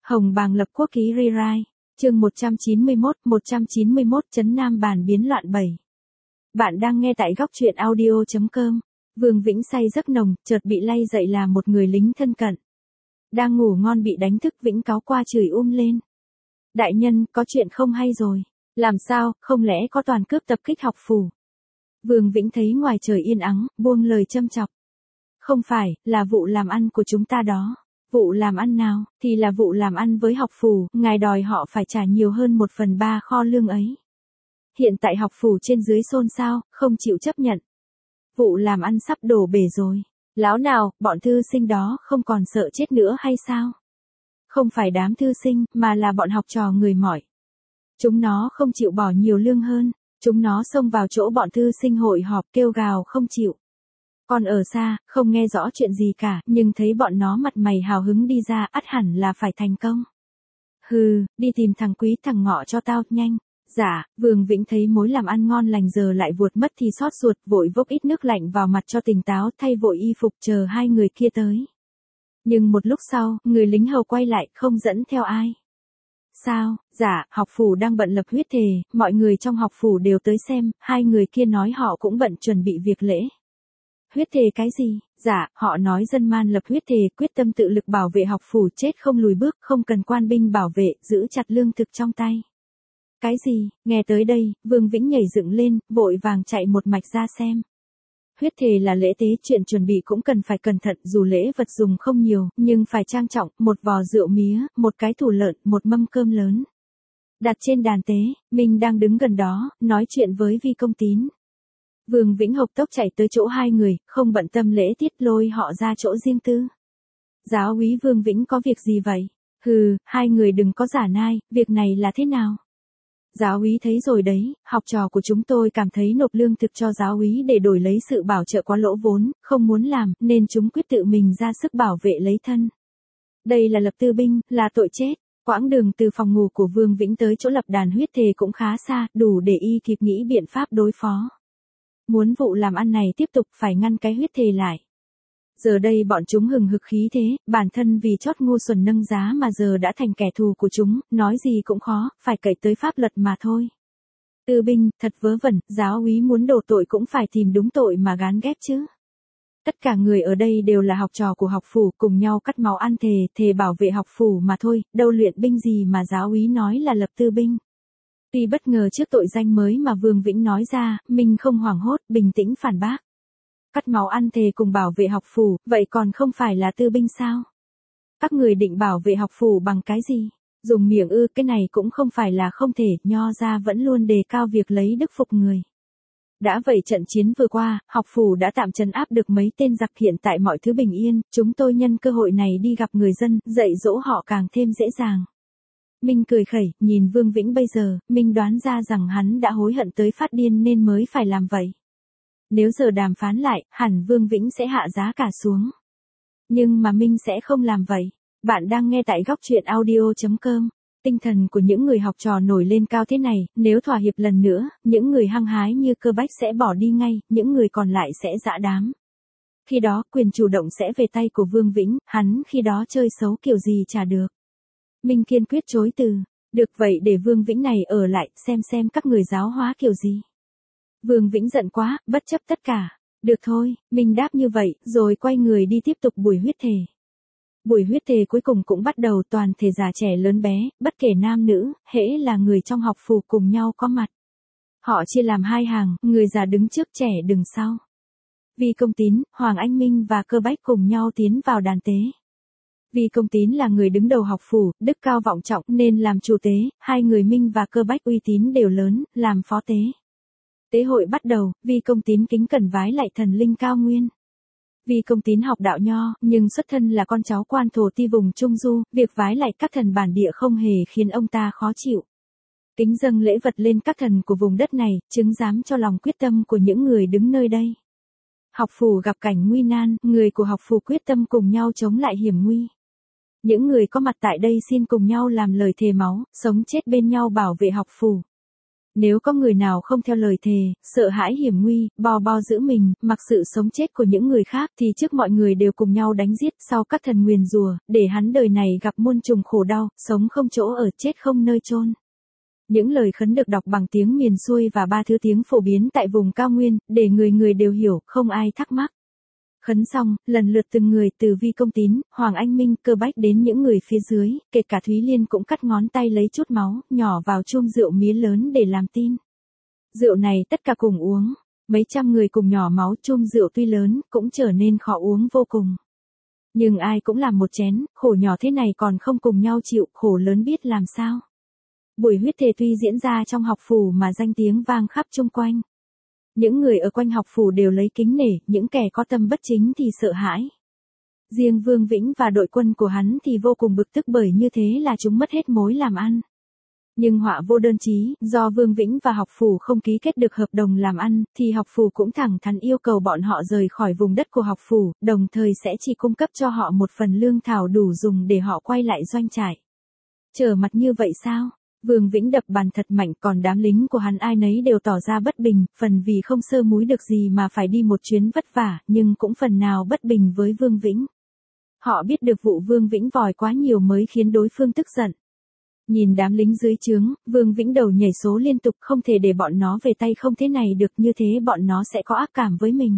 Hồng Bàng lập quốc ký rewrite, chương 191 chấn Nam bản biến loạn 7. Bạn đang nghe tại góc truyện audio.com. Vương Vĩnh say giấc nồng, chợt bị lay dậy là một người lính thân cận. Đang ngủ ngon bị đánh thức, Vĩnh cáu qua chửi lên. Đại nhân, có chuyện không hay rồi. Làm sao, không lẽ có toàn cướp tập kích học phủ? Vương Vĩnh thấy ngoài trời yên ắng, buông lời châm chọc. Không phải, là vụ làm ăn của chúng ta đó. Vụ làm ăn nào, thì là vụ làm ăn với học phủ, ngài đòi họ phải trả nhiều hơn 1/3 kho lương ấy. Hiện tại học phủ trên dưới xôn xao, không chịu chấp nhận. Vụ làm ăn sắp đổ bể rồi. Láo nào, bọn thư sinh đó không còn sợ chết nữa hay sao? Không phải đám thư sinh, mà là bọn học trò người mỏi. Chúng nó không chịu bỏ nhiều lương hơn, chúng nó xông vào chỗ bọn thư sinh hội họp kêu gào không chịu. Còn ở xa, không nghe rõ chuyện gì cả, nhưng thấy bọn nó mặt mày hào hứng đi ra, ắt hẳn là phải thành công. Hừ, đi tìm thằng Quý thằng Ngọ cho tao, nhanh. Dạ, Vương Vĩnh thấy mối làm ăn ngon lành giờ lại vuột mất thì xót ruột, vội vốc ít nước lạnh vào mặt cho tỉnh táo, thay vội y phục chờ hai người kia tới. Nhưng một lúc sau, người lính hầu quay lại, không dẫn theo ai. Sao, dạ, học phủ đang bận lập huyết thề, mọi người trong học phủ đều tới xem, hai người kia nói họ cũng bận chuẩn bị việc lễ. Huyết thề cái gì? Dạ, họ nói dân man lập huyết thề, quyết tâm tự lực bảo vệ học phủ, chết không lùi bước, không cần quan binh bảo vệ, giữ chặt lương thực trong tay. Cái gì? Nghe tới đây, Vương Vĩnh nhảy dựng lên, vội vàng chạy một mạch ra xem. Huyết thề là lễ tế, chuyện chuẩn bị cũng cần phải cẩn thận, dù lễ vật dùng không nhiều, nhưng phải trang trọng, một vò rượu mía, một cái thủ lợn, một mâm cơm lớn. Đặt trên đàn tế, mình đang đứng gần đó, nói chuyện với Vi Công Tín. Vương Vĩnh hộc tốc chạy tới chỗ hai người, không bận tâm lễ tiết, lôi họ ra chỗ riêng tư. Giáo úy Vương Vĩnh, có việc gì vậy? Hừ, hai người đừng có giả nai, việc này là thế nào? Giáo úy thấy rồi đấy, học trò của chúng tôi cảm thấy nộp lương thực cho giáo úy để đổi lấy sự bảo trợ quá lỗ vốn, không muốn làm, nên chúng quyết tự mình ra sức bảo vệ lấy thân. Đây là lập tư binh, là tội chết. Quãng đường từ phòng ngủ của Vương Vĩnh tới chỗ lập đàn huyết thề cũng khá xa, đủ để y kịp nghĩ biện pháp đối phó. Muốn vụ làm ăn này tiếp tục phải ngăn cái huyết thề lại. Giờ đây bọn chúng hừng hực khí thế, bản thân vì chót ngu xuẩn nâng giá mà giờ đã thành kẻ thù của chúng, nói gì cũng khó, phải cậy tới pháp luật mà thôi. Tư binh, thật vớ vẩn, giáo úy muốn đổ tội cũng phải tìm đúng tội mà gán ghép chứ. Tất cả người ở đây đều là học trò của học phủ, cùng nhau cắt máu ăn thề bảo vệ học phủ mà thôi, đâu luyện binh gì mà giáo úy nói là lập tư binh. Tuy bất ngờ trước tội danh mới mà Vương Vĩnh nói ra, mình không hoảng hốt, bình tĩnh phản bác. Cắt máu ăn thề cùng bảo vệ học phủ, vậy còn không phải là tư binh sao? Các người định bảo vệ học phủ bằng cái gì? Dùng miệng ư, cái này cũng không phải là không thể, Nho gia vẫn luôn đề cao việc lấy đức phục người. Đã vậy trận chiến vừa qua, học phủ đã tạm trấn áp được mấy tên giặc, hiện tại mọi thứ bình yên, chúng tôi nhân cơ hội này đi gặp người dân, dạy dỗ họ càng thêm dễ dàng. Minh cười khẩy, nhìn Vương Vĩnh bây giờ, Minh đoán ra rằng hắn đã hối hận tới phát điên nên mới phải làm vậy. Nếu giờ đàm phán lại, hẳn Vương Vĩnh sẽ hạ giá cả xuống. Nhưng mà Minh sẽ không làm vậy. Bạn đang nghe tại góc truyện audio.com. Tinh thần của những người học trò nổi lên cao thế này, nếu thỏa hiệp lần nữa, những người hăng hái như Cơ Bách sẽ bỏ đi ngay, những người còn lại sẽ dã đám. Khi đó, quyền chủ động sẽ về tay của Vương Vĩnh, hắn khi đó chơi xấu kiểu gì chả được. Minh kiên quyết chối từ. Được vậy để Vương Vĩnh này ở lại, xem các người giáo hóa kiểu gì. Vương Vĩnh giận quá, bất chấp tất cả. Được thôi, Minh đáp như vậy, rồi quay người đi tiếp tục buổi huyết thề. Buổi huyết thề cuối cùng cũng bắt đầu, toàn thể già trẻ lớn bé, bất kể nam nữ, hễ là người trong học phủ cùng nhau có mặt. Họ chia làm hai hàng, người già đứng trước, trẻ đứng sau. Vi Công Tín, Hoàng Anh Minh và Cơ Bách cùng nhau tiến vào đàn tế. Vi Công Tín là người đứng đầu học phủ, đức cao vọng trọng nên làm chủ tế, hai người Minh và Cơ Bách uy tín đều lớn, làm phó tế. Tế hội bắt đầu, Vi Công Tín kính cẩn vái lại thần linh cao nguyên. Vi Công Tín học đạo Nho, nhưng xuất thân là con cháu quan thổ ti vùng Trung Du, việc vái lại các thần bản địa không hề khiến ông ta khó chịu. Kính dâng lễ vật lên các thần của vùng đất này, chứng giám cho lòng quyết tâm của những người đứng nơi đây. Học phủ gặp cảnh nguy nan, người của học phủ quyết tâm cùng nhau chống lại hiểm nguy. Những người có mặt tại đây xin cùng nhau làm lời thề máu, sống chết bên nhau bảo vệ học phủ. Nếu có người nào không theo lời thề, sợ hãi hiểm nguy, bo giữ mình, mặc sự sống chết của những người khác thì trước mọi người đều cùng nhau đánh giết sau các thần nguyền rủa, để hắn đời này gặp muôn trùng khổ đau, sống không chỗ ở, chết không nơi chôn. Những lời khấn được đọc bằng tiếng miền xuôi và 3 thứ tiếng phổ biến tại vùng cao nguyên, để người người đều hiểu, không ai thắc mắc. Khấn xong, lần lượt từng người từ Vi Công Tín, Hoàng Anh Minh, Cơ Bách đến những người phía dưới, kể cả Thúy Liên cũng cắt ngón tay lấy chút máu, nhỏ vào chum rượu mía lớn để làm tin. Rượu này tất cả cùng uống, mấy trăm người cùng nhỏ máu, chum rượu tuy lớn, cũng trở nên khó uống vô cùng. Nhưng ai cũng làm một chén, khổ nhỏ thế này còn không cùng nhau chịu, khổ lớn biết làm sao. Buổi huyết thề tuy diễn ra trong học phủ mà danh tiếng vang khắp chung quanh. Những người ở quanh học phủ đều lấy kính nể, những kẻ có tâm bất chính thì sợ hãi. Riêng Vương Vĩnh và đội quân của hắn thì vô cùng bực tức bởi như thế là chúng mất hết mối làm ăn. Nhưng họa vô đơn chí, do Vương Vĩnh và học phủ không ký kết được hợp đồng làm ăn, thì học phủ cũng thẳng thắn yêu cầu bọn họ rời khỏi vùng đất của học phủ, đồng thời sẽ chỉ cung cấp cho họ một phần lương thảo đủ dùng để họ quay lại doanh trại. Trở mặt như vậy sao? Vương Vĩnh đập bàn thật mạnh, còn đám lính của hắn ai nấy đều tỏ ra bất bình, phần vì không sơ múi được gì mà phải đi một chuyến vất vả, nhưng cũng phần nào bất bình với Vương Vĩnh. Họ biết được vụ Vương Vĩnh vòi quá nhiều mới khiến đối phương tức giận. Nhìn đám lính dưới trướng, Vương Vĩnh đầu nhảy số liên tục, không thể để bọn nó về tay không thế này được, như thế bọn nó sẽ có ác cảm với mình.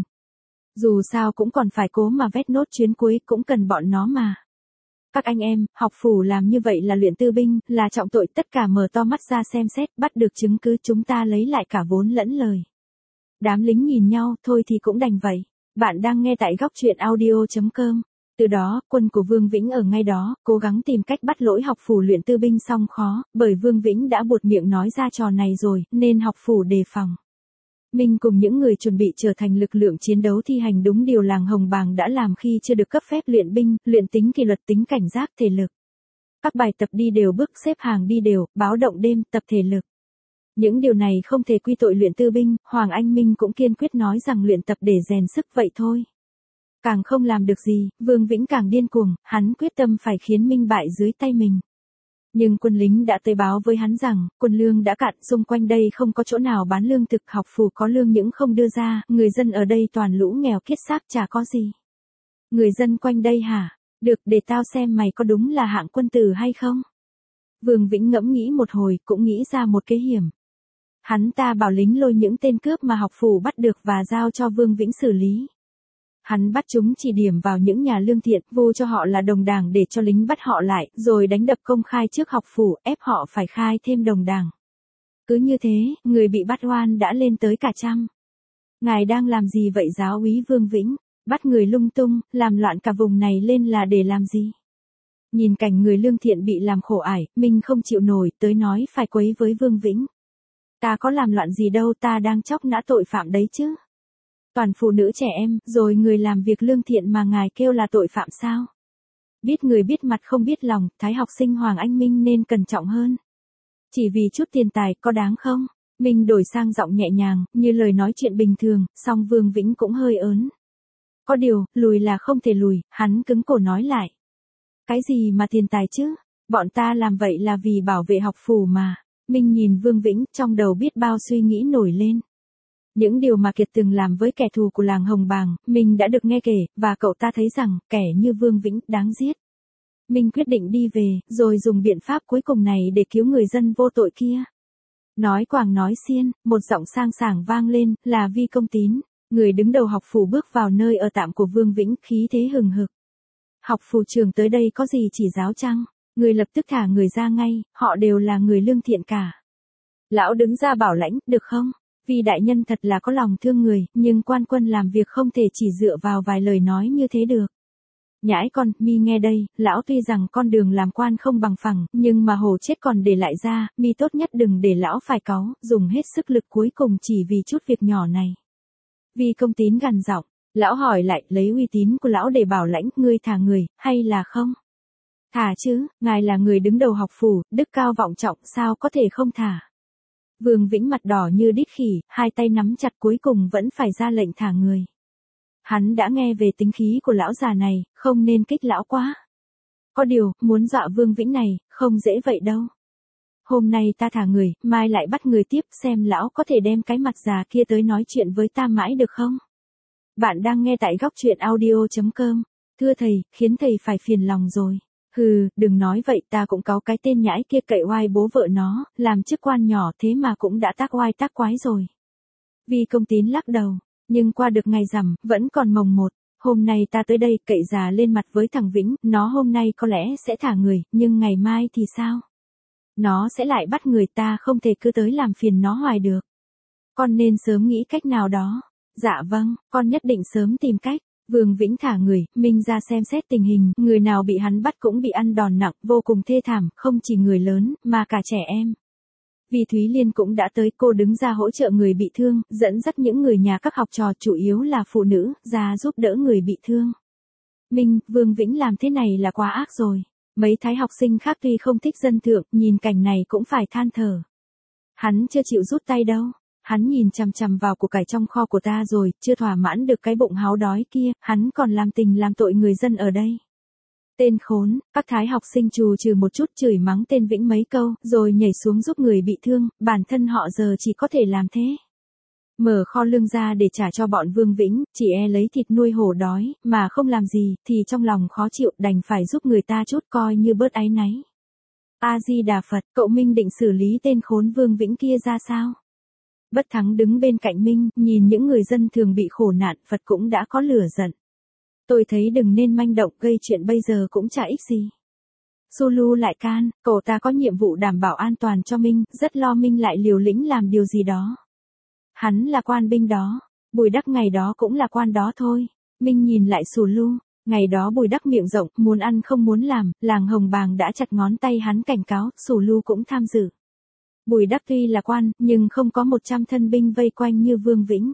Dù sao cũng còn phải cố mà vét nốt chuyến cuối, cũng cần bọn nó mà. Các anh em, học phủ làm như vậy là luyện tư binh, là trọng tội, tất cả mở to mắt ra xem xét, bắt được chứng cứ chúng ta lấy lại cả vốn lẫn lời. Đám lính nhìn nhau, thôi thì cũng đành vậy. Bạn đang nghe tại góc truyện audio.com. Từ đó, quân của Vương Vĩnh ở ngay đó, cố gắng tìm cách bắt lỗi học phủ luyện tư binh xong khó, bởi Vương Vĩnh đã buột miệng nói ra trò này rồi, nên học phủ đề phòng. Minh cùng những người chuẩn bị trở thành lực lượng chiến đấu thi hành đúng điều làng Hồng Bàng đã làm khi chưa được cấp phép luyện binh, luyện tính kỷ luật, tính cảnh giác, thể lực. Các bài tập đi đều, bước xếp hàng đi đều, báo động đêm, tập thể lực. Những điều này không thể quy tội luyện tư binh, Hoàng Anh Minh cũng kiên quyết nói rằng luyện tập để rèn sức vậy thôi. Càng không làm được gì, Vương Vĩnh càng điên cuồng, hắn quyết tâm phải khiến Minh bại dưới tay mình. Nhưng quân lính đã tới báo với hắn rằng, quân lương đã cạn, xung quanh đây không có chỗ nào bán lương thực, học phủ có lương những không đưa ra, người dân ở đây toàn lũ nghèo kiết xác chả có gì. Người dân quanh đây hả? Được, để tao xem mày có đúng là hạng quân tử hay không? Vương Vĩnh ngẫm nghĩ một hồi, cũng nghĩ ra một kế hiểm. Hắn ta bảo lính lôi những tên cướp mà học phủ bắt được và giao cho Vương Vĩnh xử lý. Hắn bắt chúng chỉ điểm vào những nhà lương thiện, vu cho họ là đồng đảng để cho lính bắt họ lại, rồi đánh đập công khai trước học phủ, ép họ phải khai thêm đồng đảng. Cứ như thế, người bị bắt oan đã lên tới cả trăm. Ngài đang làm gì vậy giáo úy Vương Vĩnh? Bắt người lung tung, làm loạn cả vùng này lên là để làm gì? Nhìn cảnh người lương thiện bị làm khổ ải, mình không chịu nổi, tới nói phải quấy với Vương Vĩnh. Ta có làm loạn gì đâu, ta đang chóc nã tội phạm đấy chứ. Toàn phụ nữ trẻ em, rồi người làm việc lương thiện mà ngài kêu là tội phạm sao? Biết người biết mặt không biết lòng, thái học sinh Hoàng Anh Minh nên cẩn trọng hơn. Chỉ vì chút tiền tài, có đáng không? Minh đổi sang giọng nhẹ nhàng, như lời nói chuyện bình thường, song Vương Vĩnh cũng hơi ớn. Có điều, lùi là không thể lùi, hắn cứng cổ nói lại. Cái gì mà tiền tài chứ? Bọn ta làm vậy là vì bảo vệ học phủ mà. Minh nhìn Vương Vĩnh, trong đầu biết bao suy nghĩ nổi lên. Những điều mà Kiệt từng làm với kẻ thù của làng Hồng Bàng, mình đã được nghe kể, và cậu ta thấy rằng, kẻ như Vương Vĩnh, đáng giết. Minh quyết định đi về, rồi dùng biện pháp cuối cùng này để cứu người dân vô tội kia. Nói quàng nói xiên, một giọng sang sảng vang lên, là Vi Công Tín, người đứng đầu học phủ bước vào nơi ở tạm của Vương Vĩnh, khí thế hừng hực. Học phủ trường tới đây có gì chỉ giáo chăng? Người lập tức thả người ra ngay, họ đều là người lương thiện cả. Lão đứng ra bảo lãnh, được không? Vì đại nhân thật là có lòng thương người, nhưng quan quân làm việc không thể chỉ dựa vào vài lời nói như thế được. Nhãi con, mi nghe đây, lão tuy rằng con đường làm quan không bằng phẳng, nhưng mà hổ chết còn để lại ra, mi tốt nhất đừng để lão phải cáu, dùng hết sức lực cuối cùng chỉ vì chút việc nhỏ này. Vi Công Tín gằn giọng, lão hỏi lại, lấy uy tín của lão để bảo lãnh, ngươi thả người, hay là không? Thả chứ, ngài là người đứng đầu học phủ, đức cao vọng trọng, sao có thể không thả? Vương Vĩnh mặt đỏ như đít khỉ, hai tay nắm chặt cuối cùng vẫn phải ra lệnh thả người. Hắn đã nghe về tính khí của lão già này, không nên kích lão quá. Có điều, muốn dọa Vương Vĩnh này, không dễ vậy đâu. Hôm nay ta thả người, mai lại bắt người tiếp, xem lão có thể đem cái mặt già kia tới nói chuyện với ta mãi được không? Bạn đang nghe tại góc truyện audio.com. Thưa thầy, khiến thầy phải phiền lòng rồi. Hừ, đừng nói vậy, ta cũng có cái tên nhãi kia cậy oai bố vợ nó, làm chức quan nhỏ thế mà cũng đã tác oai tác quái rồi. Vi Công Tín lắc đầu, nhưng qua được ngày rằm, vẫn còn mồng 1. Hôm nay ta tới đây cậy già lên mặt với thằng Vĩnh, nó hôm nay có lẽ sẽ thả người, nhưng ngày mai thì sao? Nó sẽ lại bắt người, ta không thể cứ tới làm phiền nó hoài được. Con nên sớm nghĩ cách nào đó. Dạ vâng, con nhất định sớm tìm cách. Vương Vĩnh thả người, Minh ra xem xét tình hình, người nào bị hắn bắt cũng bị ăn đòn nặng, vô cùng thê thảm, không chỉ người lớn, mà cả trẻ em. Vì Thúy Liên cũng đã tới, cô đứng ra hỗ trợ người bị thương, dẫn dắt những người nhà các học trò chủ yếu là phụ nữ, ra giúp đỡ người bị thương. Minh, Vương Vĩnh làm thế này là quá ác rồi. Mấy thái học sinh khác tuy không thích dân thượng, nhìn cảnh này cũng phải than thở. Hắn chưa chịu rút tay đâu. Hắn nhìn chằm chằm vào của cải trong kho của ta rồi, chưa thỏa mãn được cái bụng háo đói kia, hắn còn làm tình làm tội người dân ở đây. Tên khốn, các thái học sinh trù trừ một chút chửi mắng tên Vĩnh mấy câu, rồi nhảy xuống giúp người bị thương, bản thân họ giờ chỉ có thể làm thế. Mở kho lương ra để trả cho bọn Vương Vĩnh, chỉ lấy thịt nuôi hổ đói, mà không làm gì, thì trong lòng khó chịu, đành phải giúp người ta chút coi như bớt áy náy. A-di-đà Phật, cậu Minh định xử lý tên khốn Vương Vĩnh kia ra sao? Bất Thắng đứng bên cạnh Minh, nhìn những người dân thường bị khổ nạn, Phật cũng đã có lửa giận. Tôi thấy đừng nên manh động, gây chuyện bây giờ cũng chả ích gì. Sulu lại can, cậu ta có nhiệm vụ đảm bảo an toàn cho Minh, rất lo Minh lại liều lĩnh làm điều gì đó. Hắn là quan binh đó, Bùi Đắc ngày đó cũng là quan đó thôi. Minh nhìn lại Sulu, ngày đó Bùi Đắc miệng rộng, muốn ăn không muốn làm, làng Hồng Bàng đã chặt ngón tay hắn cảnh cáo, Sulu cũng tham dự. Bùi Đắc tuy là quan, nhưng không có 100 thân binh vây quanh như Vương Vĩnh.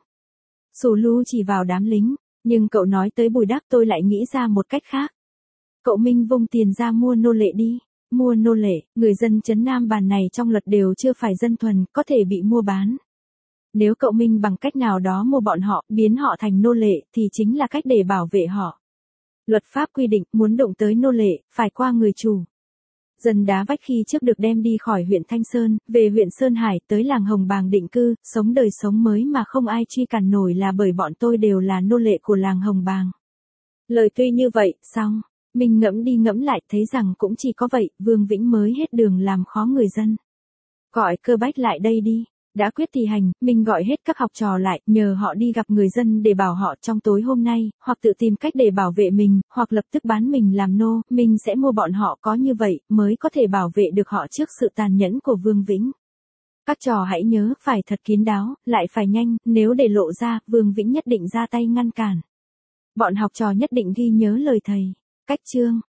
Sulu chỉ vào đám lính, nhưng cậu nói tới Bùi Đắc tôi lại nghĩ ra một cách khác. Cậu Minh vung tiền ra mua nô lệ đi. Mua nô lệ, người dân trấn Nam Bàn này trong luật đều chưa phải dân thuần, có thể bị mua bán. Nếu cậu Minh bằng cách nào đó mua bọn họ, biến họ thành nô lệ, thì chính là cách để bảo vệ họ. Luật pháp quy định, muốn động tới nô lệ, phải qua người chủ. Dân Đá Vách khi trước được đem đi khỏi huyện Thanh Sơn, về huyện Sơn Hải, tới làng Hồng Bàng định cư, sống đời sống mới mà không ai truy cản nổi là bởi bọn tôi đều là nô lệ của làng Hồng Bàng. Lời tuy như vậy, xong, mình ngẫm đi ngẫm lại, thấy rằng cũng chỉ có vậy, Vương Vĩnh mới hết đường làm khó người dân. Gọi Cơ Bách lại đây đi. Đã quyết thì hành, mình gọi hết các học trò lại, nhờ họ đi gặp người dân để bảo họ trong tối hôm nay, hoặc tự tìm cách để bảo vệ mình, hoặc lập tức bán mình làm nô, mình sẽ mua bọn họ, có như vậy, mới có thể bảo vệ được họ trước sự tàn nhẫn của Vương Vĩnh. Các trò hãy nhớ, phải thật kín đáo, lại phải nhanh, nếu để lộ ra, Vương Vĩnh nhất định ra tay ngăn cản. Bọn học trò nhất định ghi nhớ lời thầy. Cách chương